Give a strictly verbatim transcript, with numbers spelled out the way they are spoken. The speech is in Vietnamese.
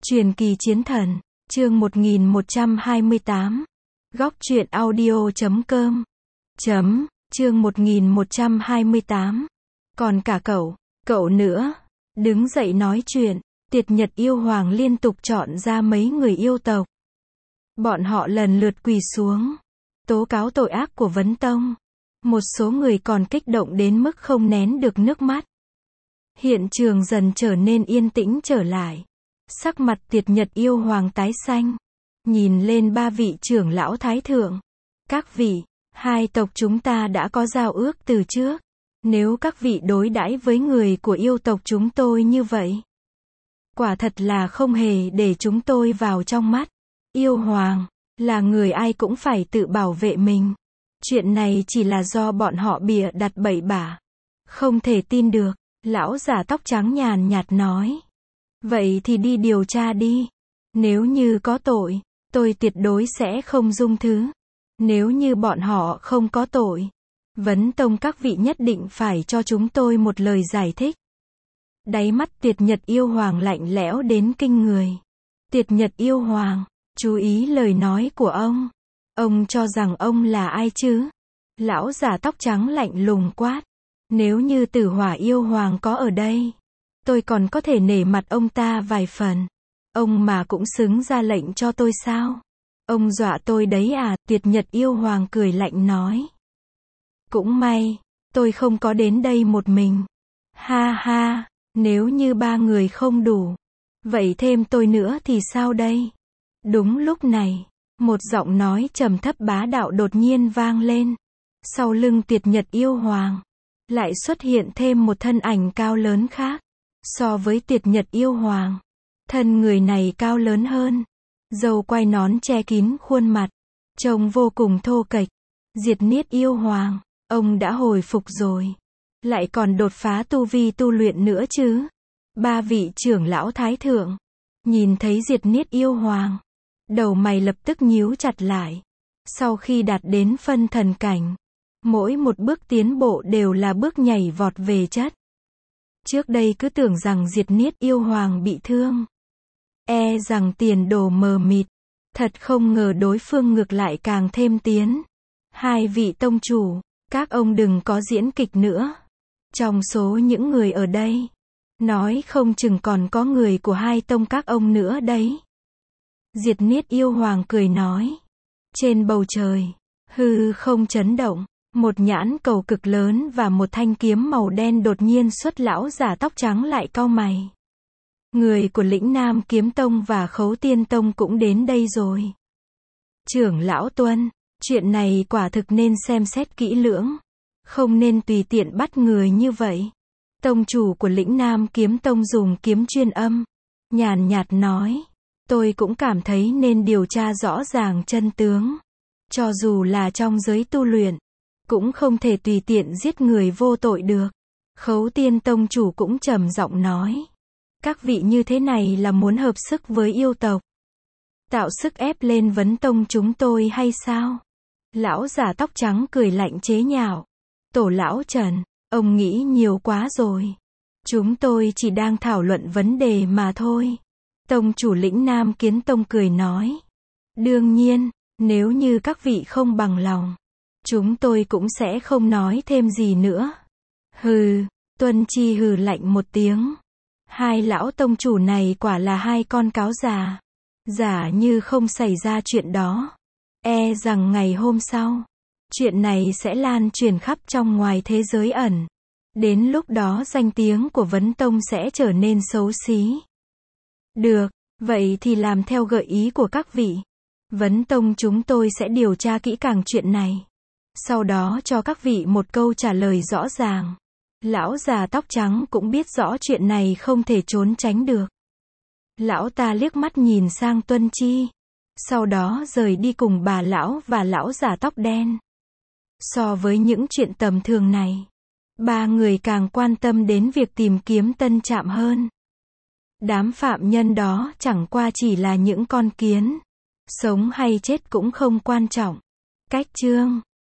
Truyền kỳ chiến thần, chương một nghìn một trăm hai mươi tám. Góc truyện audio chấm com. Chấm, chương một nghìn một trăm hai mươi tám. Còn cả cậu, cậu nữa. Đứng dậy nói chuyện, Tiệt Nhật yêu hoàng liên tục chọn ra mấy người yêu tộc. Bọn họ lần lượt quỳ xuống, tố cáo tội ác của Vấn Tông. Một số người còn kích động đến mức không nén được nước mắt. Hiện trường dần trở nên yên tĩnh trở lại. Sắc mặt Tiệt Nhật yêu hoàng tái xanh. Nhìn lên ba vị trưởng lão thái thượng. Các vị, hai tộc chúng ta đã có giao ước từ trước. Nếu các vị đối đãi với người của yêu tộc chúng tôi như vậy, quả thật là không hề để chúng tôi vào trong mắt. Yêu hoàng, là người ai cũng phải tự bảo vệ mình. Chuyện này chỉ là do bọn họ bịa đặt bậy bạ. Không thể tin được, lão già tóc trắng nhàn nhạt nói. Vậy thì đi điều tra đi. Nếu như có tội, tôi tuyệt đối sẽ không dung thứ. Nếu như bọn họ không có tội, Vấn Tông các vị nhất định phải cho chúng tôi một lời giải thích. Đáy mắt Tiệt Nhật yêu hoàng lạnh lẽo đến kinh người. Tiệt Nhật yêu hoàng, chú ý lời nói của ông. Ông cho rằng ông là ai chứ? Lão già tóc trắng lạnh lùng quát. Nếu như Tử Hỏa yêu hoàng có ở đây, tôi còn có thể nể mặt ông ta vài phần. Ông mà cũng xứng ra lệnh cho tôi sao? Ông dọa tôi đấy à? Tiệt Nhật yêu hoàng cười lạnh nói. Cũng may, tôi không có đến đây một mình. Ha ha, nếu như ba người không đủ, vậy thêm tôi nữa thì sao đây? Đúng lúc này, một giọng nói trầm thấp bá đạo đột nhiên vang lên. Sau lưng Tiệt Nhật yêu hoàng, lại xuất hiện thêm một thân ảnh cao lớn khác. So với Tiệt Nhật yêu hoàng, thân người này cao lớn hơn. Râu quai nón che kín khuôn mặt, trông vô cùng thô kệch. Diệt Niết yêu hoàng, ông đã hồi phục rồi. Lại còn đột phá tu vi tu luyện nữa chứ. Ba vị trưởng lão thái thượng, nhìn thấy Diệt Niết yêu hoàng, đầu mày lập tức nhíu chặt lại. Sau khi đạt đến phân thần cảnh, mỗi một bước tiến bộ đều là bước nhảy vọt về chất. Trước đây cứ tưởng rằng Diệt Niết yêu hoàng bị thương, e rằng tiền đồ mờ mịt. Thật không ngờ đối phương ngược lại càng thêm tiến. Hai vị tông chủ, các ông đừng có diễn kịch nữa. Trong số những người ở đây, nói không chừng còn có người của hai tông các ông nữa đấy. Diệt Niết yêu hoàng cười nói. Trên bầu trời, hư không chấn động. Một nhãn cầu cực lớn và một thanh kiếm màu đen đột nhiên xuất. Lão giả tóc trắng lại cau mày. Người của Lĩnh Nam Kiếm Tông và Khấu Tiên Tông cũng đến đây rồi. Trưởng lão Tuân, chuyện này quả thực nên xem xét kỹ lưỡng. Không nên tùy tiện bắt người như vậy. Tông chủ của Lĩnh Nam Kiếm Tông dùng kiếm chuyên âm, nhàn nhạt nói. Tôi cũng cảm thấy nên điều tra rõ ràng chân tướng. Cho dù là trong giới tu luyện, cũng không thể tùy tiện giết người vô tội được. Khấu Tiên Tông chủ cũng trầm giọng nói. Các vị như thế này là muốn hợp sức với yêu tộc, tạo sức ép lên Vấn Tông chúng tôi hay sao? Lão già tóc trắng cười lạnh chế nhạo. Tổ lão Trần, ông nghĩ nhiều quá rồi. Chúng tôi chỉ đang thảo luận vấn đề mà thôi. Tông chủ Lĩnh Nam Kiếm Tông cười nói. Đương nhiên, nếu như các vị không bằng lòng, chúng tôi cũng sẽ không nói thêm gì nữa. Hừ, Tuân Chi hừ lạnh một tiếng. Hai lão tông chủ này quả là hai con cáo già. Giả như không xảy ra chuyện đó, e rằng ngày hôm sau, chuyện này sẽ lan truyền khắp trong ngoài thế giới ẩn. Đến lúc đó danh tiếng của Vấn Tông sẽ trở nên xấu xí. Được, vậy thì làm theo gợi ý của các vị. Vấn Tông chúng tôi sẽ điều tra kỹ càng chuyện này. Sau đó cho các vị một câu trả lời rõ ràng. Lão già tóc trắng cũng biết rõ chuyện này không thể trốn tránh được. Lão ta liếc mắt nhìn sang Tuân Chi, sau đó rời đi cùng bà lão và lão già tóc đen. So với những chuyện tầm thường này, ba người càng quan tâm đến việc tìm kiếm Tân Trạm hơn. Đám phạm nhân đó chẳng qua chỉ là những con kiến, sống hay chết cũng không quan trọng. Cách chương